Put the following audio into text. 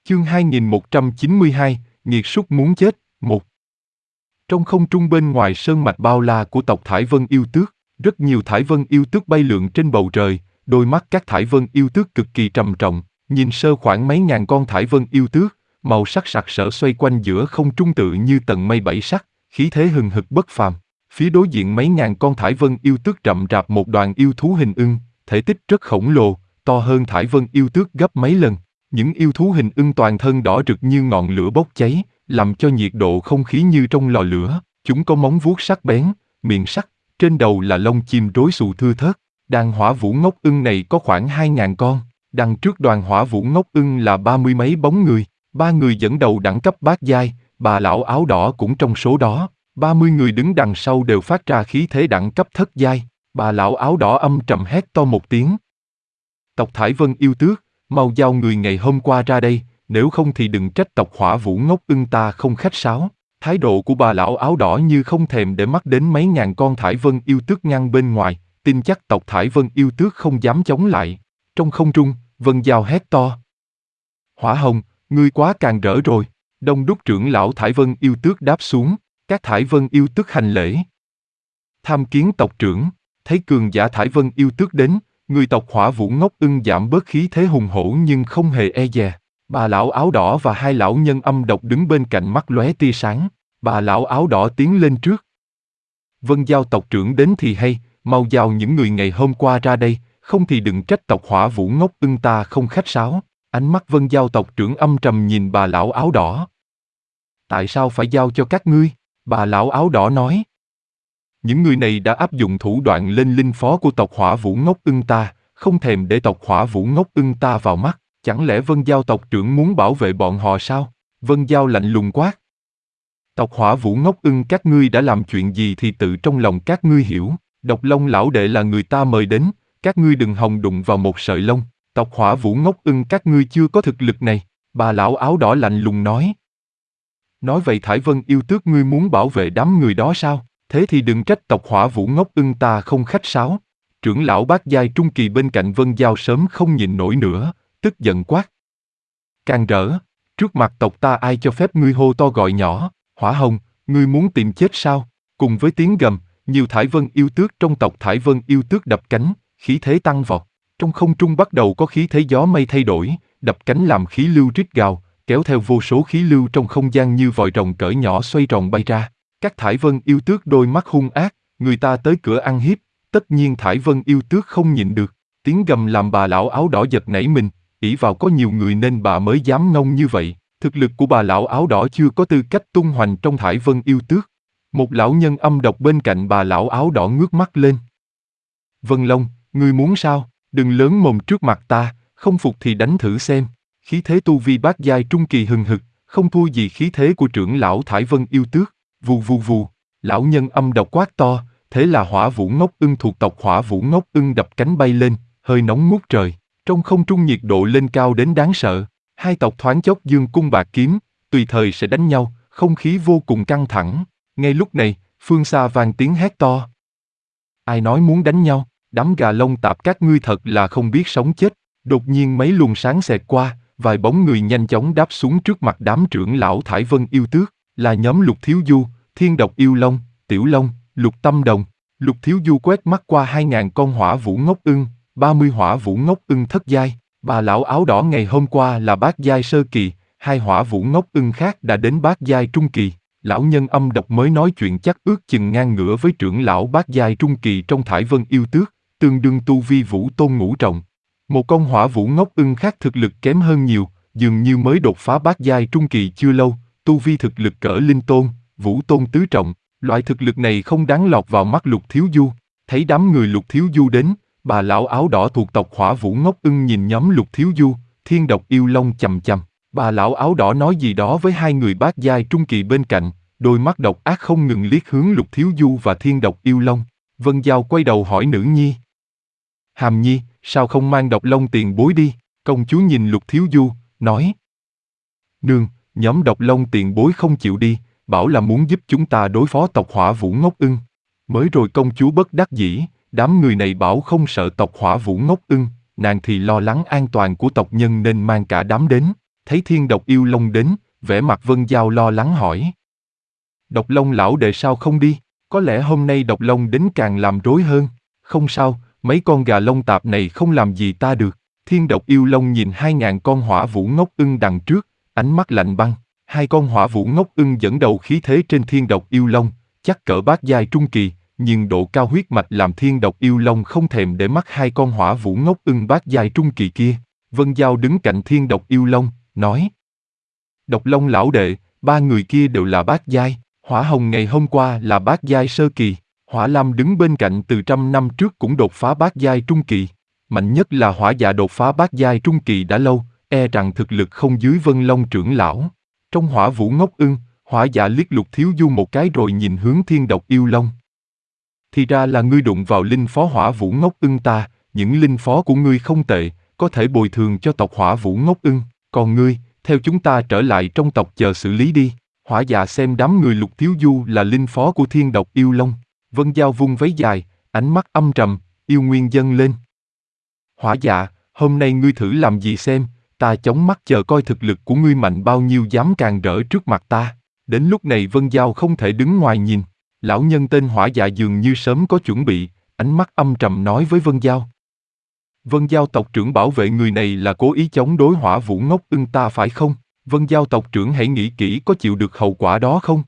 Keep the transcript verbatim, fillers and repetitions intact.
Chương hai nghìn một trăm chín mươi hai, nghiệt súc muốn chết, một. Trong không trung bên ngoài sơn mạch bao la của tộc Thải Vân yêu tước, rất nhiều Thải Vân yêu tước bay lượn trên bầu trời, đôi mắt các Thải Vân yêu tước cực kỳ trầm trọng, nhìn sơ khoảng mấy ngàn con Thải Vân yêu tước, màu sắc sặc sỡ xoay quanh giữa không trung tự như tầng mây bảy sắc, khí thế hừng hực bất phàm. Phía đối diện mấy ngàn con Thải Vân yêu tước rậm rạp một đoàn yêu thú hình ưng, thể tích rất khổng lồ, to hơn Thải Vân yêu tước gấp mấy lần. Những yêu thú hình ưng toàn thân đỏ rực như ngọn lửa bốc cháy, làm cho nhiệt độ không khí như trong lò lửa. Chúng có móng vuốt sắc bén, miệng sắc, trên đầu là lông chim rối xù thưa thớt. Đàn hỏa vũ ngốc ưng này có khoảng hai ngàn con, đằng trước đoàn hỏa vũ ngốc ưng là ba mươi mấy bóng người, ba người dẫn đầu đẳng cấp bát giai, bà lão áo đỏ cũng trong số đó, ba mươi người đứng đằng sau đều phát ra khí thế đẳng cấp thất giai, bà lão áo đỏ âm trầm hét to một tiếng. Tộc Thải Vân yêu tước, mau giao người ngày hôm qua ra đây, nếu không thì đừng trách tộc hỏa vũ ngốc ưng ta không khách sáo. Thái độ của bà lão áo đỏ như không thèm để mắt đến mấy ngàn con Thải Vân yêu tước ngăn bên ngoài, tin chắc tộc Thải Vân yêu tước không dám chống lại. Trong không trung, Vân Giao hét to. Hỏa Hồng, ngươi quá càng rỡ rồi. Đông đúc trưởng lão Thải Vân yêu tước đáp xuống, các Thải Vân yêu tước hành lễ. Tham kiến tộc trưởng, thấy cường giả Thải Vân yêu tước đến, người tộc hỏa vũ ngốc ưng giảm bớt khí thế hùng hổ nhưng không hề e dè. Bà lão áo đỏ và hai lão nhân âm độc đứng bên cạnh mắt lóe tia sáng. Bà lão áo đỏ tiến lên trước. Vân Giao tộc trưởng đến thì hay, mau giao những người ngày hôm qua ra đây, không thì đừng trách tộc hỏa vũ ngốc ưng ta không khách sáo. Ánh mắt Vân Giao tộc trưởng âm trầm nhìn bà lão áo đỏ. Tại sao phải giao cho các ngươi? Bà lão áo đỏ nói. Những người này đã áp dụng thủ đoạn lên linh phó của tộc hỏa vũ ngốc ưng ta, không thèm để tộc hỏa vũ ngốc ưng ta vào mắt. Chẳng lẽ Vân Giao tộc trưởng muốn bảo vệ bọn họ sao? Vân Giao lạnh lùng quát. Tộc hỏa vũ ngốc ưng các ngươi đã làm chuyện gì thì tự trong lòng các ngươi hiểu. Độc Long lão đệ là người ta mời đến, các ngươi đừng hòng đụng vào một sợi lông. Tộc hỏa vũ ngốc ưng các ngươi chưa có thực lực này. Bà lão áo đỏ lạnh lùng nói. Nói vậy Thải Vân yêu tước ngươi muốn bảo vệ đám người đó sao? Thế thì đừng trách tộc hỏa vũ ngốc ưng ta không khách sáo. Trưởng lão bát giai trung kỳ bên cạnh Vân Giao sớm không nhịn nổi nữa, tức giận quát. Càng rỡ, trước mặt tộc ta ai cho phép ngươi hô to gọi nhỏ, Hỏa Hồng, ngươi muốn tìm chết sao? Cùng với tiếng gầm, nhiều Thải Vân yêu tước trong tộc Thải Vân yêu tước đập cánh, khí thế tăng vọt. Trong không trung bắt đầu có khí thế gió mây thay đổi, đập cánh làm khí lưu rít gào, kéo theo vô số khí lưu trong không gian như vòi rồng cỡ nhỏ xoay tròn bay ra. Các Thải Vân yêu tước đôi mắt hung ác, người ta tới cửa ăn hiếp, tất nhiên Thải Vân yêu tước không nhịn được. Tiếng gầm làm bà lão áo đỏ giật nảy mình, ỷ vào có nhiều người nên bà mới dám ngông như vậy. Thực lực của bà lão áo đỏ chưa có tư cách tung hoành trong Thải Vân yêu tước. Một lão nhân âm độc bên cạnh bà lão áo đỏ ngước mắt lên. Vân Long, ngươi muốn sao? Đừng lớn mồm trước mặt ta, không phục thì đánh thử xem. Khí thế tu vi bát giai trung kỳ hừng hực, không thua gì khí thế của trưởng lão Thải Vân yêu tước. Vù vù vù, lão nhân âm độc quát to, thế là hỏa vũ ngốc ưng thuộc tộc hỏa vũ ngốc ưng đập cánh bay lên, hơi nóng ngút trời. Trong không trung nhiệt độ lên cao đến đáng sợ. Hai tộc thoáng chốc dương cung bạc kiếm, tùy thời sẽ đánh nhau, không khí vô cùng căng thẳng. Ngay lúc này, phương xa vang tiếng hét to. Ai nói muốn đánh nhau? Đám gà lông tạp các ngươi thật là không biết sống chết. Đột nhiên mấy luồng sáng xẹt qua, vài bóng người nhanh chóng đáp xuống trước mặt đám trưởng lão Thải Vân yêu tước, là nhóm Lục Thiếu Du, Thiên Độc Yêu Long, Tiểu Long, Lục Tâm Đồng. Lục Thiếu Du quét mắt qua hai ngàn con hỏa vũ ngốc ưng, ba mươi hỏa vũ ngốc ưng thất giai. Bà lão áo đỏ ngày hôm qua là bát giai sơ kỳ, hai hỏa vũ ngốc ưng khác đã đến bát giai trung kỳ. Lão nhân âm độc mới nói chuyện chắc ước chừng ngang ngửa với trưởng lão bát giai trung kỳ trong Thải Vân yêu tước, tương đương tu vi vũ tôn ngũ trọng. Một con hỏa vũ ngốc ưng khác thực lực kém hơn nhiều, dường như mới đột phá bát giai trung kỳ chưa lâu, tu vi thực lực cỡ linh tôn, vũ tôn tứ trọng. Loại thực lực này không đáng lọt vào mắt Lục Thiếu Du. Thấy đám người Lục Thiếu Du đến, bà lão áo đỏ thuộc tộc hỏa vũ ngốc ưng nhìn nhóm Lục Thiếu Du, Thiên Độc Yêu Long chằm chằm. Bà lão áo đỏ nói gì đó với hai người bát giai trung kỳ bên cạnh, đôi mắt độc ác không ngừng liếc hướng Lục Thiếu Du và Thiên Độc Yêu Long. Vân Giao quay đầu hỏi nữ nhi. Hàm Nhi, sao không mang Độc Long tiền bối đi? Công chúa nhìn Lục Thiếu Du, nói. Nương, nhóm Độc Long tiền bối không chịu đi, bảo là muốn giúp chúng ta đối phó tộc hỏa vũ ngốc ưng. Mới rồi công chúa bất đắc dĩ, đám người này bảo không sợ tộc hỏa vũ ngốc ưng, nàng thì lo lắng an toàn của tộc nhân nên mang cả đám đến. thấy Thiên Độc Yêu Long đến, vẻ mặt Vân Giao lo lắng hỏi. Độc Long lão đệ sao không đi? Có lẽ hôm nay Độc Long đến càng làm rối hơn. Không sao, mấy con gà lông tạp này không làm gì ta được. Thiên Độc Yêu Long nhìn hai ngàn con hỏa vũ ngốc ưng đằng trước, ánh mắt lạnh băng. Hai con hỏa vũ ngốc ưng dẫn đầu khí thế trên Thiên Độc Yêu Long, chắc cỡ bát giai trung kỳ, nhưng độ cao huyết mạch làm Thiên Độc Yêu Long không thèm để mắt hai con hỏa vũ ngốc ưng bát giai trung kỳ kia. Vân Giao đứng cạnh Thiên Độc Yêu Long, nói. Độc Long lão đệ, ba người kia đều là bát giai. Hỏa Hồng ngày hôm qua là bát giai sơ kỳ, Hỏa Lam đứng bên cạnh từ trăm năm trước cũng đột phá bát giai trung kỳ. Mạnh nhất là Hỏa Dạ đột phá bát giai trung kỳ đã lâu, e rằng thực lực không dưới Vân Long trưởng lão. Trong Hỏa Vũ ngốc ưng, Hỏa Dạ liếc Lục Thiếu Du một cái rồi nhìn hướng Thiên Độc Yêu Long. Thì ra là ngươi đụng vào linh phó Hỏa Vũ ngốc ưng ta, những linh phó của ngươi không tệ, có thể bồi thường cho tộc Hỏa Vũ ngốc ưng, còn ngươi, theo chúng ta trở lại trong tộc chờ xử lý đi. Hỏa Dạ xem đám người Lục Thiếu Du là linh phó của Thiên Độc Yêu Long. Vân Giao vung váy dài, ánh mắt âm trầm, yêu nguyên dâng lên. Hỏa Dạ, hôm nay ngươi thử làm gì xem, ta chống mắt chờ coi thực lực của ngươi mạnh bao nhiêu dám càng rỡ trước mặt ta. Đến lúc này Vân Giao không thể đứng ngoài nhìn. Lão nhân tên Hỏa Dạ dường như sớm có chuẩn bị, ánh mắt âm trầm nói với Vân Giao. Vân Giao tộc trưởng bảo vệ người này là cố ý chống đối Hỏa Vũ ngốc ưng ta phải không? Vân Giao tộc trưởng hãy nghĩ kỹ có chịu được hậu quả đó không?